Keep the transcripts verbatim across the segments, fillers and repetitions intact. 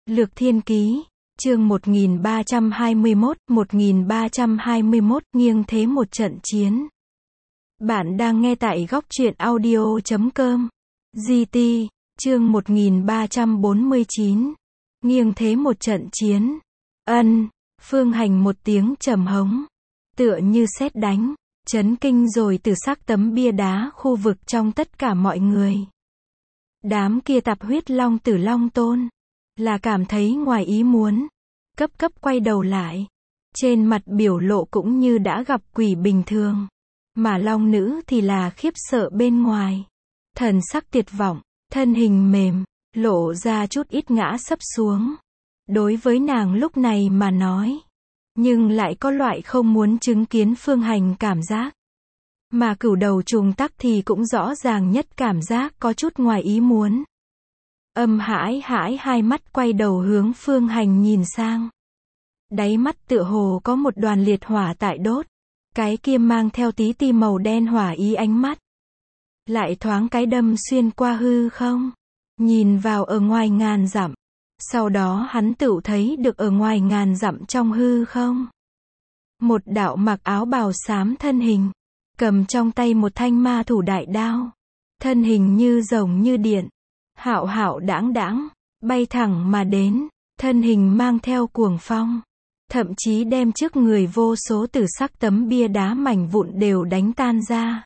Lược Thiên Ký, chương một nghìn ba trăm hai mươi mốt, một nghìn ba trăm hai mươi mốt, nghiêng thế một trận chiến. Bạn đang nghe tại góc truyện audio chấm com. giê tê, chương một nghìn ba trăm bốn mươi chín. Nghiêng thế một trận chiến. Ân, Phương Hành một tiếng trầm hống. Tựa như sét đánh, chấn kinh rồi từ sắc tấm bia đá khu vực trong tất cả mọi người. Đám kia tạp huyết long tử long tôn. Là cảm thấy ngoài ý muốn. Cấp cấp quay đầu lại. Trên mặt biểu lộ cũng như đã gặp quỷ bình thường. Mà long nữ thì là khiếp sợ bên ngoài. Thần sắc tuyệt vọng, thân hình mềm, lộ ra chút ít ngã sấp xuống. Đối với nàng lúc này mà nói. Nhưng lại có loại không muốn chứng kiến Phương Hành cảm giác. Mà cửu đầu trùng tắc thì cũng rõ ràng nhất cảm giác có chút ngoài ý muốn. Âm hãi hãi hai mắt quay đầu hướng Phương Hành nhìn sang. Đáy mắt tựa hồ có một đoàn liệt hỏa tại đốt. Cái kia mang theo tí ti màu đen hỏa ý ánh mắt. Lại thoáng cái đâm xuyên qua hư không. Nhìn vào ở ngoài ngàn dặm. Sau đó hắn tự thấy được ở ngoài ngàn dặm trong hư không. Một đạo mặc áo bào xám thân hình. Cầm trong tay một thanh ma thủ đại đao. Thân hình như rồng như điện. Hạo hạo đãng đãng, bay thẳng mà đến, thân hình mang theo cuồng phong. Thậm chí đem trước người vô số tử sắc tấm bia đá mảnh vụn đều đánh tan ra.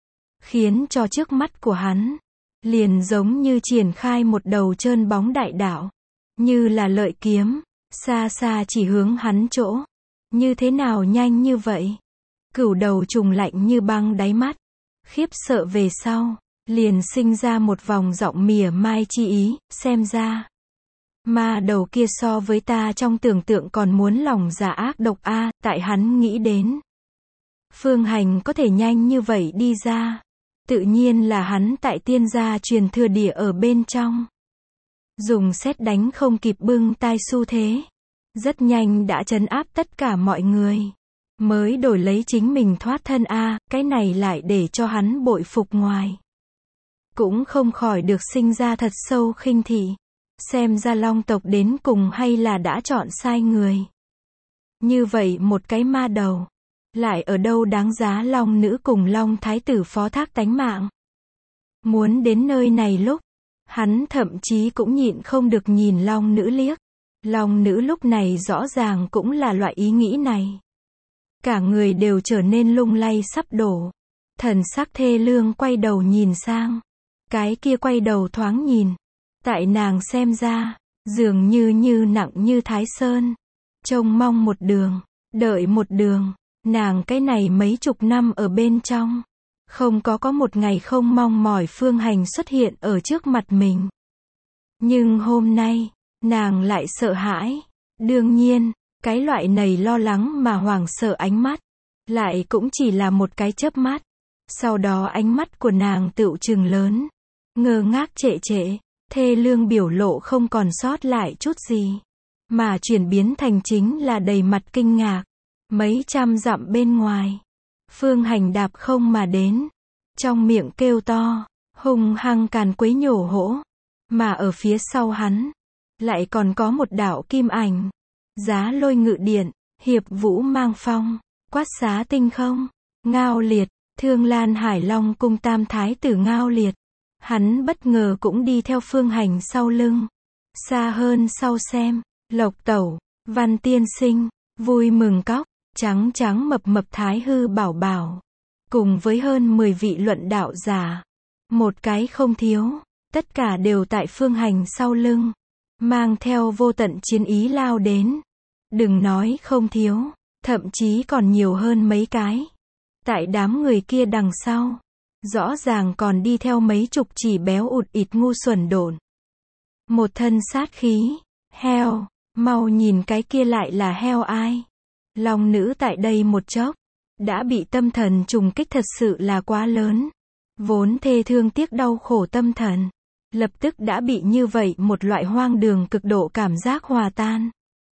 Khiến cho trước mắt của hắn, liền giống như triển khai một đầu trơn bóng đại đạo. Như là lợi kiếm, xa xa chỉ hướng hắn chỗ. Như thế nào nhanh như vậy? Cửu đầu trùng lạnh như băng đáy mắt. Khiếp sợ về sau. Liền sinh ra một vòng giọng mỉa mai chi ý, xem ra. Ma đầu kia so với ta trong tưởng tượng còn muốn lòng dạ ác độc a, à, tại hắn nghĩ đến. Phương Hành có thể nhanh như vậy đi ra. Tự nhiên là hắn tại tiên gia truyền thừa địa ở bên trong. Dùng sét đánh không kịp bưng tai xu thế. Rất nhanh đã trấn áp tất cả mọi người. Mới đổi lấy chính mình thoát thân a, à, cái này lại để cho hắn bội phục ngoài. Cũng không khỏi được sinh ra thật sâu khinh thị. Xem ra long tộc đến cùng hay là đã chọn sai người. Như vậy một cái ma đầu. Lại ở đâu đáng giá long nữ cùng long thái tử phó thác tánh mạng. Muốn đến nơi này lúc. Hắn thậm chí cũng nhịn không được nhìn long nữ liếc. Long nữ lúc này rõ ràng cũng là loại ý nghĩ này. Cả người đều trở nên lung lay sắp đổ. Thần sắc thê lương quay đầu nhìn sang. Cái kia quay đầu thoáng nhìn. Tại nàng xem ra, dường như như nặng như Thái Sơn. Trông mong một đường, đợi một đường, nàng cái này mấy chục năm ở bên trong. Không có có một ngày không mong mỏi Phương Hành xuất hiện ở trước mặt mình. Nhưng hôm nay, nàng lại sợ hãi. Đương nhiên, cái loại này lo lắng mà hoảng sợ ánh mắt. Lại cũng chỉ là một cái chớp mắt. Sau đó ánh mắt của nàng tựu trừng lớn. Ngơ ngác trệ trệ, thê lương biểu lộ không còn sót lại chút gì. Mà chuyển biến thành chính là đầy mặt kinh ngạc. Mấy trăm dặm bên ngoài. Phương Hành đạp không mà đến. Trong miệng kêu to, hung hăng càn quấy nhổ hỗ. Mà ở phía sau hắn, lại còn có một đạo kim ảnh. Giá lôi ngự điện, hiệp vũ mang phong, quát xá tinh không, Ngao Liệt, Thương Lan Hải Long cung tam thái tử Ngao Liệt. Hắn bất ngờ cũng đi theo Phương Hành sau lưng. Xa hơn sau xem, Lộc Tẩu, Văn Tiên Sinh, Vui Mừng Cóc, trắng trắng mập mập Thái Hư Bảo Bảo. Cùng với hơn mười vị luận đạo giả. Một cái không thiếu, tất cả đều tại Phương Hành sau lưng. Mang theo vô tận chiến ý lao đến. Đừng nói không thiếu, thậm chí còn nhiều hơn mấy cái. Tại đám người kia đằng sau. Rõ ràng còn đi theo mấy chục chỉ béo ụt ịt ngu xuẩn độn. Một thân sát khí. Heo, mau nhìn cái kia lại là heo ai. Long nữ tại đây một chốc. Đã bị tâm thần trùng kích thật sự là quá lớn. Vốn thê thương tiếc đau khổ tâm thần. Lập tức đã bị như vậy một loại hoang đường cực độ cảm giác hòa tan.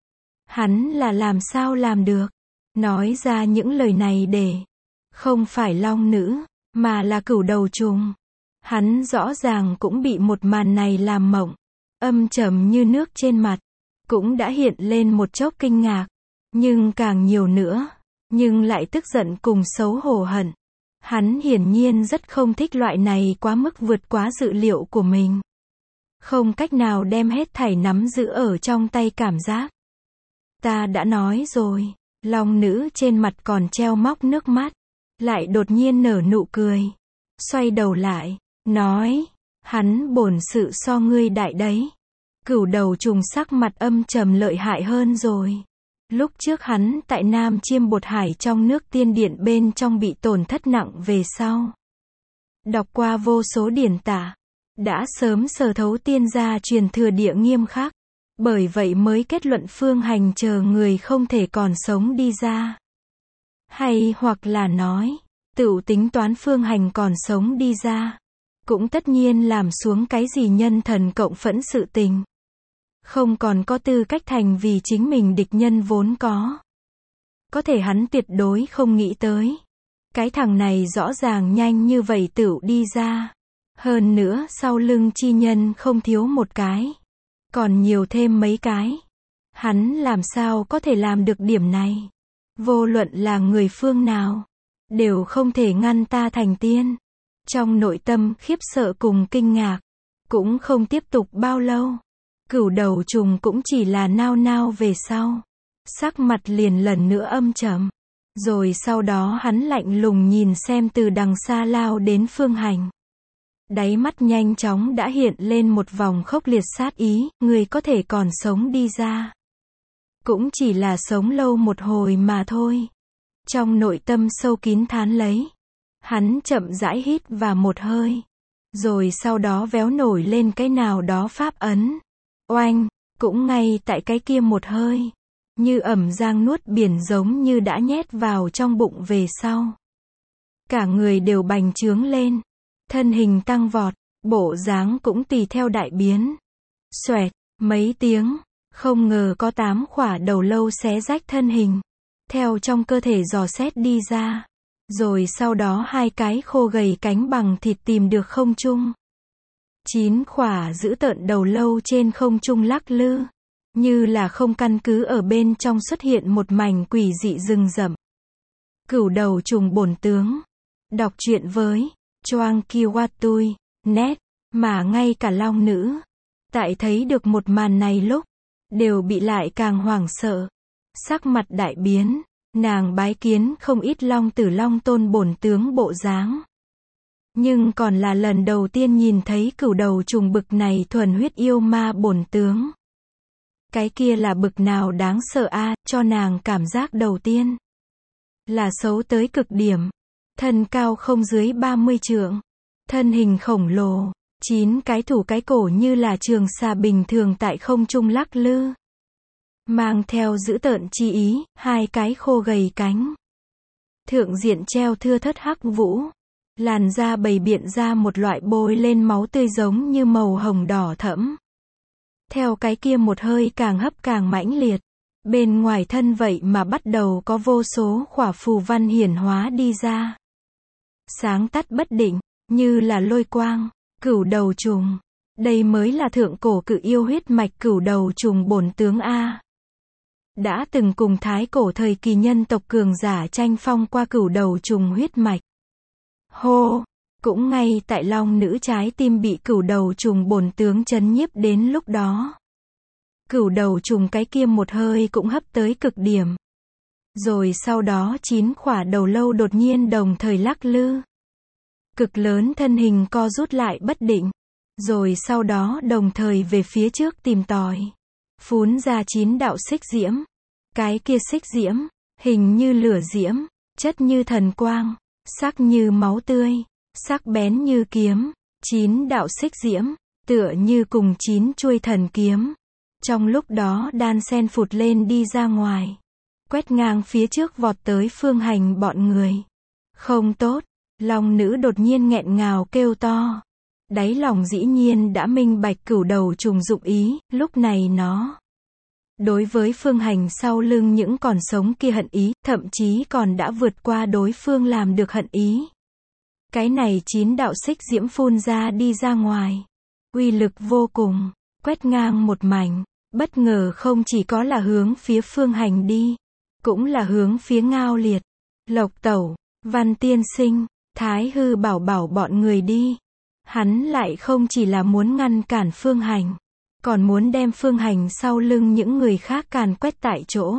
Hắn là làm sao làm được. Nói ra những lời này để. Không phải long nữ. Mà là cửu đầu trùng. Hắn rõ ràng cũng bị một màn này làm mộng. âm trầm như nước trên mặt, cũng đã hiện lên một chốc kinh ngạc, nhưng càng nhiều nữa, nhưng lại tức giận cùng xấu hổ hận. Hắn hiển nhiên rất không thích loại này quá mức vượt quá dự liệu của mình. Không cách nào đem hết thảy nắm giữ ở trong tay cảm giác. Ta đã nói rồi, long nữ trên mặt còn treo móc nước mắt, lại đột nhiên nở nụ cười. Xoay đầu lại, nói, hắn bổn sự so ngươi đại đấy. Cửu đầu trùng sắc mặt âm trầm lợi hại hơn rồi. Lúc trước hắn tại Nam Chiêm Bột Hải trong nước tiên điện bên trong bị tổn thất nặng về sau. Đọc qua vô số điển tả, đã sớm sờ thấu tiên gia truyền thừa địa nghiêm khắc. Bởi vậy mới kết luận Phương Hành chờ người không thể còn sống đi ra. Hay hoặc là nói, tựu tính toán Phương Hành còn sống đi ra, cũng tất nhiên làm xuống cái gì nhân thần cộng phẫn sự tình. Không còn có tư cách thành vì chính mình địch nhân vốn có. Có thể hắn tuyệt đối không nghĩ tới. Cái thằng này rõ ràng nhanh như vậy tựu đi ra. Hơn nữa sau lưng chi nhân không thiếu một cái. Còn nhiều thêm mấy cái. Hắn làm sao có thể làm được điểm này. Vô luận là người phương nào, đều không thể ngăn ta thành tiên. Trong nội tâm khiếp sợ cùng kinh ngạc, cũng không tiếp tục bao lâu. Cửu đầu trùng cũng chỉ là nao nao về sau. Sắc mặt liền lần nữa âm trầm. Rồi sau đó hắn lạnh lùng nhìn xem từ đằng xa lao đến Phương Hành. Đáy mắt nhanh chóng đã hiện lên một vòng khốc liệt sát ý, người có thể còn sống đi ra. Cũng chỉ là sống lâu một hồi mà thôi. Trong nội tâm sâu kín thán lấy. Hắn chậm rãi hít vào một hơi. Rồi sau đó véo nổi lên cái nào đó pháp ấn. Oanh, cũng ngay tại cái kia một hơi. Như ẩm giang nuốt biển giống như đã nhét vào trong bụng về sau. Cả người đều bành trướng lên. Thân hình tăng vọt, bộ dáng cũng tùy theo đại biến. Xoẹt, mấy tiếng, không ngờ có tám khỏa đầu lâu xé rách thân hình. Theo trong cơ thể dò xét đi ra. Rồi sau đó hai cái khô gầy cánh bằng thịt tìm được không trung. Chín khỏa giữ tợn đầu lâu trên không trung lắc lư. Như là không căn cứ ở bên trong xuất hiện một mảnh quỷ dị rừng rậm. Cửu đầu trùng bổn tướng. Đọc truyện với Choang Kiwatui, net, mà ngay cả long nữ. Tại thấy được một màn này lúc, đều bị lại càng hoảng sợ. Sắc mặt đại biến, nàng bái kiến không ít long tử long tôn bổn tướng bộ dáng. Nhưng còn là lần đầu tiên nhìn thấy cửu đầu trùng bực này thuần huyết yêu ma bổn tướng. Cái kia là bực nào đáng sợ a, à, cho nàng cảm giác đầu tiên. Là xấu tới cực điểm. Thân cao không dưới ba mươi trượng. Thân hình khổng lồ. Chín cái thủ cái cổ như là trường xà bình thường tại không trung lắc lư. Mang theo dữ tợn chi ý, hai cái khô gầy cánh. Thượng diện treo thưa thớt hắc vũ. Làn da bầy biện ra một loại bôi lên máu tươi giống như màu hồng đỏ thẫm. Theo cái kia một hơi càng hấp càng mãnh liệt. Bên ngoài thân vậy mà bắt đầu có vô số khỏa phù văn hiển hóa đi ra. Sáng tắt bất định, như là lôi quang, cửu đầu trùng. Đây mới là thượng cổ cự yêu huyết mạch cửu đầu trùng bổn tướng A. Đã từng cùng thái cổ thời kỳ nhân tộc cường giả tranh phong qua cửu đầu trùng huyết mạch. Hô! Cũng ngay tại long nữ trái tim bị cửu đầu trùng bổn tướng chấn nhiếp đến lúc đó. Cửu đầu trùng cái kia một hơi cũng hấp tới cực điểm. Rồi sau đó chín khỏa đầu lâu đột nhiên đồng thời lắc lư. Cực lớn thân hình co rút lại bất định. Rồi sau đó đồng thời về phía trước tìm tòi. Phún ra chín đạo xích diễm. Cái kia xích diễm, hình như lửa diễm, chất như thần quang, sắc như máu tươi, sắc bén như kiếm. Chín đạo xích diễm, tựa như cùng chín chuôi thần kiếm. Trong lúc đó đan sen phụt lên đi ra ngoài. Quét ngang phía trước vọt tới Phương Hành bọn người. Không tốt, long nữ đột nhiên nghẹn ngào kêu to. Đáy lòng dĩ nhiên đã minh bạch cửu đầu trùng dụng ý, lúc này nó. Đối với Phương Hành sau lưng những còn sống kia hận ý, thậm chí còn đã vượt qua đối phương làm được hận ý. Cái này chín đạo xích diễm phun ra đi ra ngoài. Uy lực vô cùng. quét ngang một mảnh, bất ngờ không chỉ có là hướng phía Phương Hành đi, cũng là hướng phía Ngao Liệt, Lộc Tẩu, Văn Tiên Sinh, Thái Hư Bảo Bảo bọn người đi. Hắn lại không chỉ là muốn ngăn cản Phương Hành, còn muốn đem Phương Hành sau lưng những người khác càn quét tại chỗ.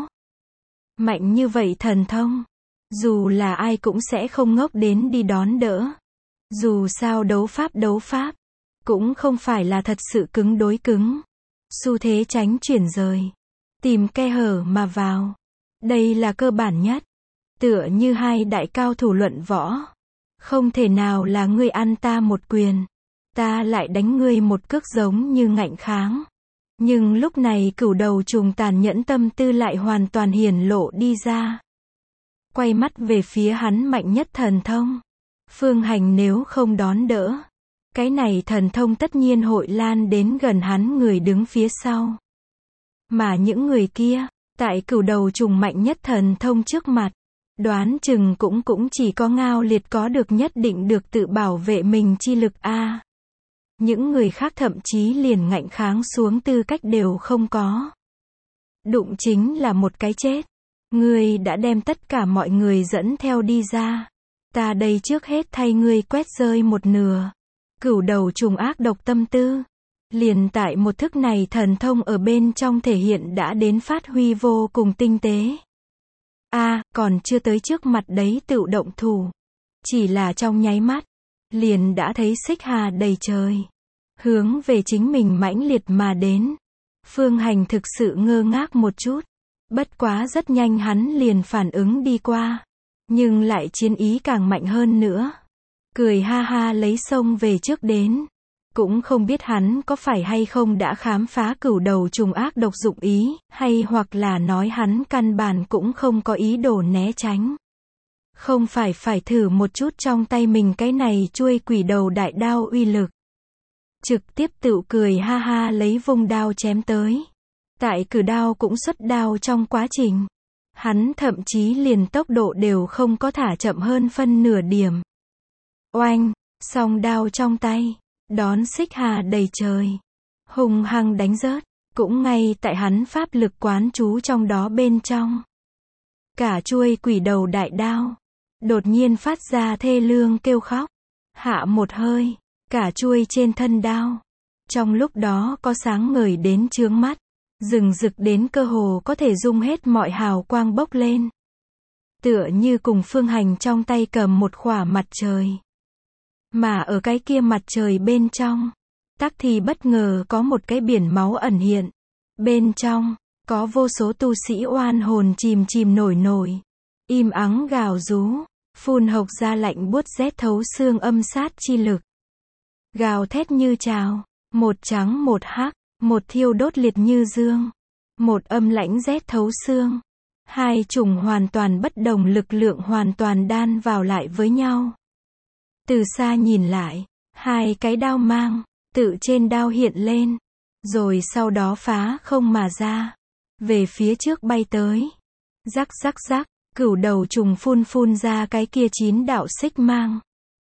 Mạnh như vậy thần thông, dù là ai cũng sẽ không ngốc đến đi đón đỡ. Dù sao đấu pháp đấu pháp, cũng không phải là thật sự cứng đối cứng. Xu thế tránh chuyển rời, tìm khe hở mà vào. Đây là cơ bản nhất. Tựa như hai đại cao thủ luận võ. Không thể nào là ngươi ăn ta một quyền, ta lại đánh ngươi một cước giống như ngạnh kháng. Nhưng lúc này Cửu Đầu Trùng tàn nhẫn tâm tư lại hoàn toàn hiển lộ đi ra. Quay mắt về phía hắn mạnh nhất thần thông. Phương Hành nếu không đón đỡ, cái này thần thông tất nhiên hội lan đến gần hắn người đứng phía sau. Mà những người kia, tại Cửu Đầu Trùng mạnh nhất thần thông trước mặt, đoán chừng cũng cũng chỉ có Ngao Liệt có được nhất định được tự bảo vệ mình chi lực a. Những người khác thậm chí liền ngạnh kháng xuống tư cách đều không có. Đụng chính là một cái chết. Ngươi đã đem tất cả mọi người dẫn theo đi ra. Ta đây trước hết thay ngươi quét rơi một nửa. Cửu Đầu Trùng ác độc tâm tư. Liền tại một thức này thần thông ở bên trong thể hiện đã đến phát huy vô cùng tinh tế. A, à, còn chưa tới trước mặt đấy tự động thủ. Chỉ là trong nháy mắt, liền đã thấy xích hà đầy trời. Hướng về chính mình mãnh liệt mà đến. Phương Hành thực sự ngơ ngác một chút. Bất quá rất nhanh hắn liền phản ứng đi qua. Nhưng lại chiến ý càng mạnh hơn nữa. Cười ha ha lấy sông về trước đến. Cũng không biết hắn có phải hay không đã khám phá Cửu Đầu Trùng ác độc dụng ý, hay hoặc là nói hắn căn bản cũng không có ý đồ né tránh. Không phải phải thử một chút trong tay mình cái này chuôi quỷ đầu đại đao uy lực. Trực tiếp tự cười ha ha lấy vung đao chém tới. Tại cử đao cũng xuất đao trong quá trình. Hắn thậm chí liền tốc độ đều không có thả chậm hơn phân nửa điểm. Oanh, song đao trong tay. Đón xích hà đầy trời. Hùng hăng đánh rớt. Cũng ngay tại hắn pháp lực quán trú trong đó bên trong. Cả chuôi quỷ đầu đại đao. Đột nhiên phát ra thê lương kêu khóc. Hạ một hơi. Cả chuôi trên thân đao. Trong lúc đó có sáng ngời đến chướng mắt. Rừng rực đến cơ hồ có thể dung hết mọi hào quang bốc lên. Tựa như cùng Phương Hành trong tay cầm một khỏa mặt trời. Mà ở cái kia mặt trời bên trong, tắc thì bất ngờ có một cái biển máu ẩn hiện. Bên trong, có vô số tu sĩ oan hồn chìm chìm nổi nổi. Im ắng gào rú, phun hộc ra lạnh buốt rét thấu xương âm sát chi lực. Gào thét như trào, một trắng một hắc, một thiêu đốt liệt như dương. Một âm lãnh rét thấu xương. Hai chủng hoàn toàn bất đồng lực lượng hoàn toàn đan vào lại với nhau. Từ xa nhìn lại, hai cái đao mang, tự trên đao hiện lên, rồi sau đó phá không mà ra, về phía trước bay tới. Rắc rắc rắc, Cửu Đầu Trùng phun phun ra cái kia chín đạo xích mang.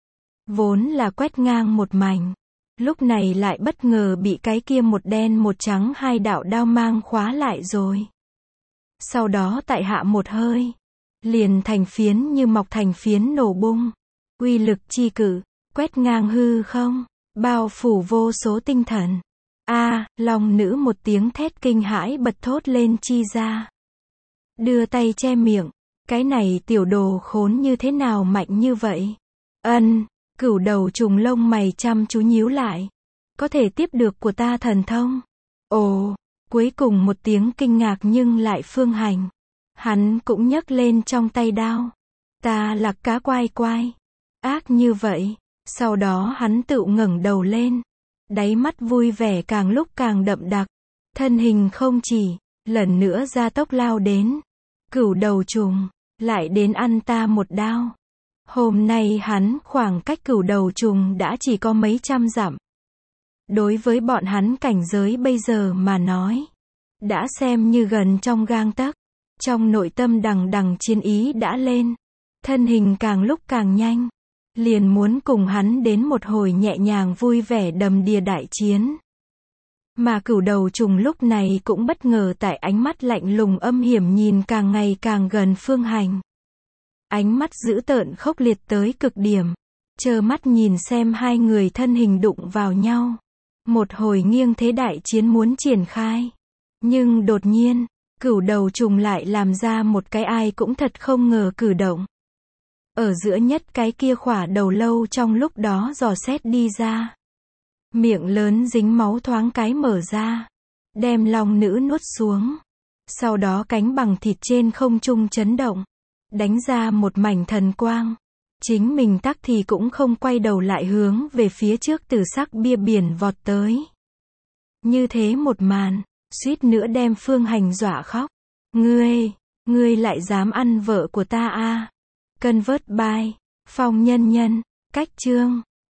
Vốn là quét ngang một mảnh, lúc này lại bất ngờ bị cái kia một đen một trắng hai đạo đao mang khóa lại rồi. Sau đó tại hạ một hơi, liền thành phiến như mọc thành phiến nổ bung. Uy lực chi cử, quét ngang hư không, bao phủ vô số tinh thần. A, à, long nữ một tiếng thét kinh hãi bật thốt lên chi ra. Đưa tay che miệng, cái này tiểu đồ khốn như thế nào mạnh như vậy? Ân, Cửu Đầu Trùng lông mày chăm chú nhíu lại. Có thể tiếp được của ta thần thông. Ồ, cuối cùng một tiếng kinh ngạc nhưng lại Phương Hành. Hắn cũng nhấc lên trong tay đao. Ta là cá quai quai. Ác như vậy. Sau đó hắn tự ngẩng đầu lên. Đáy mắt vui vẻ càng lúc càng đậm đặc. Thân hình không chỉ, lần nữa gia tốc lao đến. Cửu Đầu Trùng, lại đến ăn ta một đao. Hôm nay hắn khoảng cách Cửu Đầu Trùng đã chỉ có mấy trăm dặm. Đối với bọn hắn cảnh giới bây giờ mà nói, đã xem như gần trong gang tấc. Trong nội tâm đằng đằng chiến ý đã lên. Thân hình càng lúc càng nhanh. Liền muốn cùng hắn đến một hồi nhẹ nhàng vui vẻ đầm đìa đại chiến. Mà cửu đầu trùng lúc này cũng bất ngờ tại ánh mắt lạnh lùng âm hiểm nhìn càng ngày càng gần Phương Hành. Ánh mắt dữ tợn khốc liệt tới cực điểm. Trơ mắt nhìn xem hai người thân hình đụng vào nhau. Một hồi nghiêng thế đại chiến muốn triển khai. Nhưng đột nhiên, cửu đầu trùng lại làm ra một cái ai cũng thật không ngờ cử động. Ở giữa nhất cái kia khỏa đầu lâu trong lúc đó dò xét đi ra. Miệng lớn dính máu thoáng cái mở ra. Đem long nữ nuốt xuống. Sau đó cánh bằng thịt trên không trung chấn động. Đánh ra một mảnh thần quang. Chính mình tắc thì cũng không quay đầu lại hướng về phía trước tử sắc bia biển vọt tới. Như thế một màn, suýt nữa đem Phương Hành dọa khóc. Ngươi, ngươi lại dám ăn vợ của ta a? Convert by Phong Nhân Nhân, cách chương